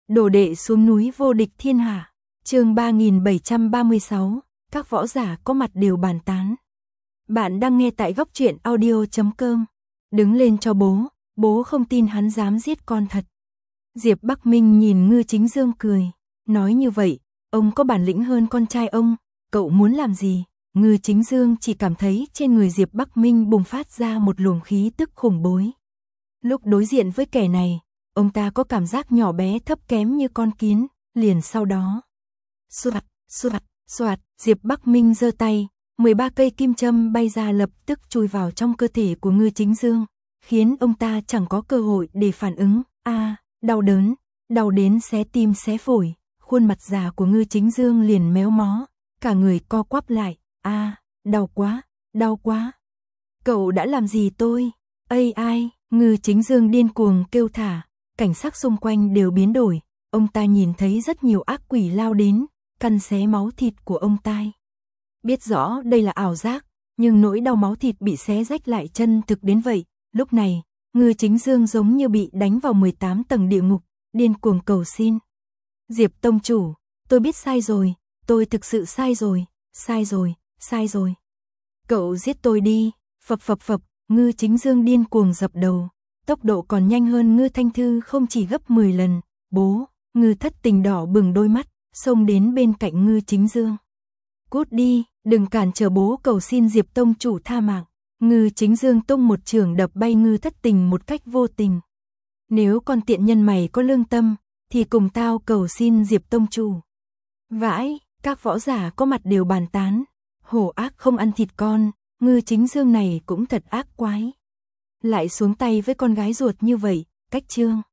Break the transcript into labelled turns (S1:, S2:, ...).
S1: Đồ đệ xuống núi vô địch thiên hạ. Chương 3736, các võ giả có mặt đều bàn tán. Bạn đang nghe tại góc truyện audio.com. Đứng lên cho bố không tin hắn dám giết con thật. Diệp Bắc Minh nhìn Ngư Chính Dương cười, nói như vậy, ông có bản lĩnh hơn con trai ông, cậu muốn làm gì? Ngư Chính Dương chỉ cảm thấy trên người Diệp Bắc Minh bùng phát ra một luồng khí tức khủng bối. Lúc đối diện với kẻ này, ông ta có cảm giác nhỏ bé thấp kém như con kiến, liền sau đó. Soạt, Diệp Bắc Minh giơ tay, 13 cây kim châm bay ra lập tức chui vào trong cơ thể của Ngư Chính Dương, khiến ông ta chẳng có cơ hội để phản ứng. Đau đớn, đau đến xé tim xé phổi, khuôn mặt già của Ngư Chính Dương liền méo mó, cả người co quắp lại. Đau quá. Cậu đã làm gì tôi? Ai? Ngư Chính Dương điên cuồng kêu thả, cảnh sắc xung quanh đều biến đổi, ông ta nhìn thấy rất nhiều ác quỷ lao đến, cắn xé máu thịt của ông ta. Biết rõ đây là ảo giác, nhưng nỗi đau máu thịt bị xé rách lại chân thực đến vậy, lúc này, Ngư Chính Dương giống như bị đánh vào 18 tầng địa ngục, điên cuồng cầu xin. Diệp tông chủ, tôi biết sai rồi, tôi thực sự sai rồi. Cậu giết tôi đi, phập, Ngư Chính Dương điên cuồng dập đầu, tốc độ còn nhanh hơn Ngư Thanh Thư không chỉ gấp 10 lần. Bố, Ngư Thất Tình đỏ bừng đôi mắt, xông đến bên cạnh Ngư Chính Dương. Cút đi, đừng cản trở bố, cầu xin Diệp tông chủ tha mạng. Ngư Chính Dương tung một chưởng đập bay Ngư Thất Tình một cách vô tình. Nếu con tiện nhân mày có lương tâm, thì cùng tao cầu xin Diệp tông chủ. Vãi, các võ giả có mặt đều bàn tán. Hổ ác không ăn thịt con, Ngư Chính Dương này cũng thật ác quái. Lại xuống tay với con gái ruột như vậy, cách chương.